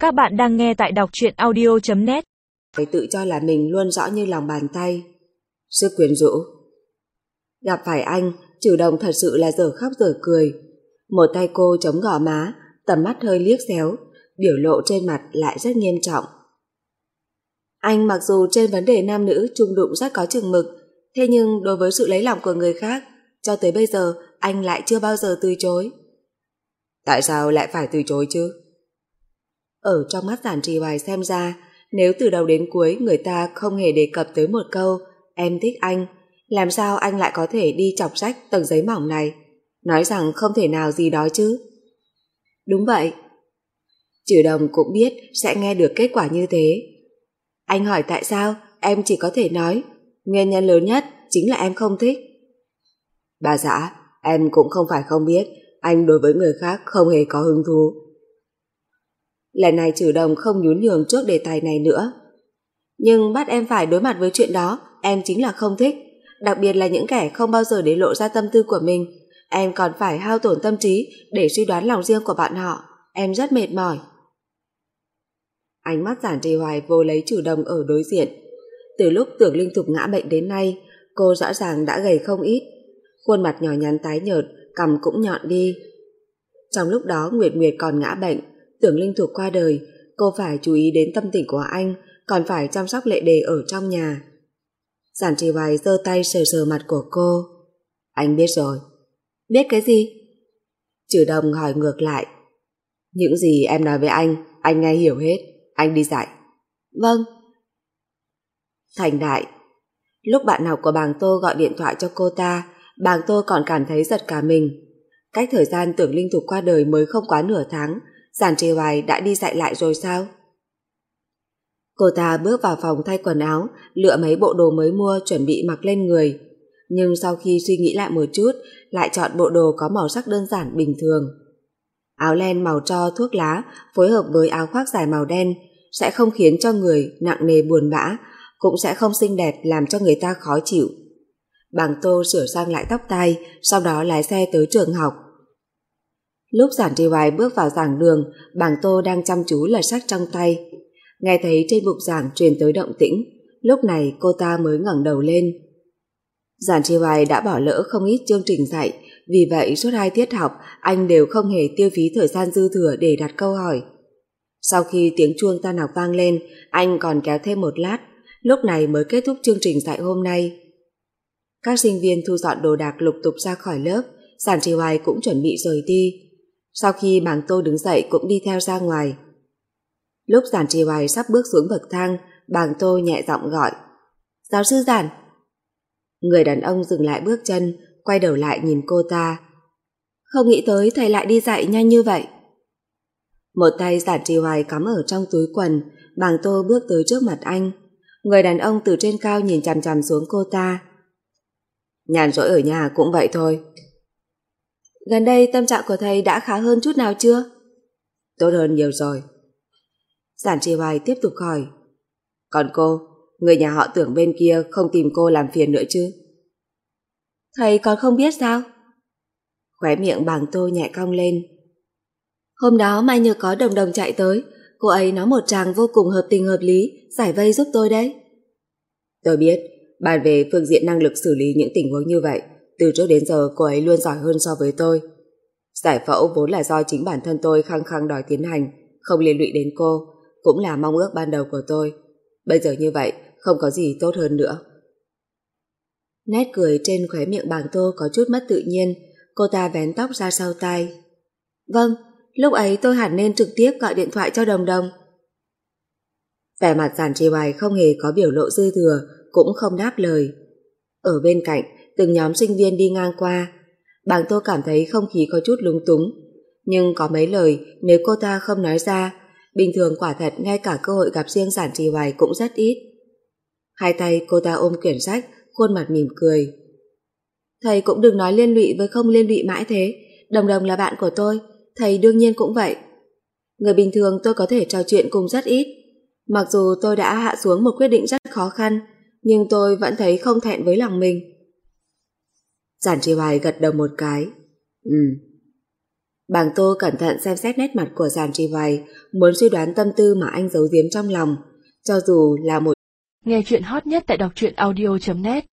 Các bạn đang nghe tại đọc truyện audio.net. Phải tự cho là mình luôn rõ như lòng bàn tay. Sức quyến rũ. Gặp phải anh, Trừ Đồng thật sự là dở khóc dở cười. Một tay cô chống gò má, tầm mắt hơi liếc xéo, biểu lộ trên mặt lại rất nghiêm trọng. Anh mặc dù trên vấn đề nam nữ chung đụng rất có chừng mực, thế nhưng đối với sự lấy lòng của người khác, cho tới bây giờ anh lại chưa bao giờ từ chối. Tại sao lại phải từ chối chứ? Ở trong mắt Giản Trì Hoài xem ra, nếu từ đầu đến cuối người ta không hề đề cập tới một câu em thích anh, làm sao anh lại có thể đi chọc rách tầng giấy mỏng này, nói rằng không thể nào gì đó chứ? Đúng vậy. Trừ Đồng cũng biết sẽ nghe được kết quả như thế. Anh hỏi tại sao, em chỉ có thể nói nguyên nhân lớn nhất chính là em không thích. Bà xã, em cũng không phải không biết anh đối với người khác không hề có hứng thú. Lần này Trừ Đồng không nhún nhường trước đề tài này nữa. Nhưng bắt em phải đối mặt với chuyện đó, em chính là không thích. Đặc biệt là những kẻ không bao giờ để lộ ra tâm tư của mình. Em còn phải hao tổn tâm trí để suy đoán lòng riêng của bọn họ. Em rất mệt mỏi. Ánh mắt Giản Trì Hoài vô lấy Trừ Đồng ở đối diện. Từ lúc Tưởng Linh Thục ngã bệnh đến nay, cô rõ ràng đã gầy không ít. Khuôn mặt nhỏ nhắn tái nhợt, cằm cũng nhọn đi. Trong lúc đó Nguyệt Nguyệt còn ngã bệnh, Tưởng Linh Thục qua đời, cô phải chú ý đến tâm tình của anh, còn phải chăm sóc Lệ Đề ở trong nhà. Giản Trì Hoài giơ tay sờ sờ mặt của cô. Anh biết rồi. Biết cái gì? Trừ Đồng hỏi ngược lại. Những gì em nói với anh nghe hiểu hết. Anh đi dạy. Vâng. Thành Đại. Lúc bạn học của Bàng Tô gọi điện thoại cho cô ta, Bàng Tô còn cảm thấy giật cả mình. Cách thời gian Tưởng Linh Thục qua đời mới không quá nửa tháng, Giản Trì Hoài đã đi dạy lại rồi sao? Cô ta bước vào phòng thay quần áo, lựa mấy bộ đồ mới mua chuẩn bị mặc lên người. Nhưng sau khi suy nghĩ lại một chút, lại chọn bộ đồ có màu sắc đơn giản bình thường. Áo len màu tro thuốc lá phối hợp với áo khoác dài màu đen sẽ không khiến cho người nặng nề buồn bã, cũng sẽ không xinh đẹp làm cho người ta khó chịu. Bàng Tô sửa sang lại tóc tai, sau đó lái xe tới trường học. Lúc Giản Trì Hoài bước vào giảng đường, Bàng Tô đang chăm chú lật sách trong tay. Nghe thấy trên bục giảng truyền tới động tĩnh, lúc này cô ta mới ngẩng đầu lên. Giản Trì Hoài đã bỏ lỡ không ít chương trình dạy, vì vậy suốt 2 tiết học anh đều không hề tiêu phí thời gian dư thừa để đặt câu hỏi. Sau khi tiếng chuông tan học vang lên, anh còn kéo thêm một lát, lúc này mới kết thúc chương trình dạy hôm nay. Các sinh viên thu dọn đồ đạc lục tục ra khỏi lớp, Giản Trì Hoài cũng chuẩn bị rời đi. Sau khi Bàng Tô đứng dậy cũng đi theo ra ngoài. Lúc Giản Trì Hoài sắp bước xuống bậc thang, Bàng Tô nhẹ giọng gọi. Giáo sư Giản. Người đàn ông dừng lại bước chân, quay đầu lại nhìn cô ta. Không nghĩ tới thầy lại đi dạy nhanh như vậy. Một tay Giản Trì Hoài cắm ở trong túi quần, Bàng Tô bước tới trước mặt anh. Người đàn ông từ trên cao nhìn chằm chằm xuống cô ta. Nhàn rỗi ở nhà cũng vậy thôi. Gần đây tâm trạng của thầy đã khá hơn chút nào chưa? Tốt hơn nhiều rồi. Giản Trì Hoài tiếp tục hỏi. Còn cô, người nhà họ Tưởng bên kia không tìm cô làm phiền nữa chứ? Thầy còn không biết sao? Khóe miệng Bàng Tô nhẹ cong lên. Hôm đó Mai Nhược có Đồng Đồng chạy tới, cô ấy nói một tràng vô cùng hợp tình hợp lý, giải vây giúp tôi đấy. Tôi biết, bàn về phương diện năng lực xử lý những tình huống như vậy, từ trước đến giờ cô ấy luôn giỏi hơn so với tôi. Giải phẫu vốn là do chính bản thân tôi khăng khăng đòi tiến hành, không liên lụy đến cô, cũng là mong ước ban đầu của tôi. Bây giờ như vậy, không có gì tốt hơn nữa. Nét cười trên khóe miệng Bàng Tô có chút mất tự nhiên, cô ta vén tóc ra sau tai. Vâng, lúc ấy tôi hẳn nên trực tiếp gọi điện thoại cho Đồng Đồng. Vẻ mặt Giản Trì Hoài không hề có biểu lộ dư thừa, cũng không đáp lời. Ở bên cạnh, từng nhóm sinh viên đi ngang qua. Bàng Tô cảm thấy không khí có chút lúng túng, nhưng có mấy lời nếu cô ta không nói ra, bình thường quả thật ngay cả cơ hội gặp riêng Giản Trì Hoài cũng rất ít. Hai tay cô ta ôm quyển sách, khuôn mặt mỉm cười. Thầy cũng đừng nói liên lụy với không liên lụy mãi thế. Đồng Đồng là bạn của tôi, thầy đương nhiên cũng vậy. Người bình thường tôi có thể trò chuyện cùng rất ít. Mặc dù tôi đã hạ xuống một quyết định rất khó khăn, nhưng tôi vẫn thấy không thẹn với lòng mình. Giản Trì Hoài gật đầu một cái. Bàng Tô cẩn thận xem xét nét mặt của Giản Trì Vài, muốn suy đoán tâm tư mà anh giấu giếm trong lòng. Cho dù là một Nghe chuyện hot nhất tại đọc truyện audio.net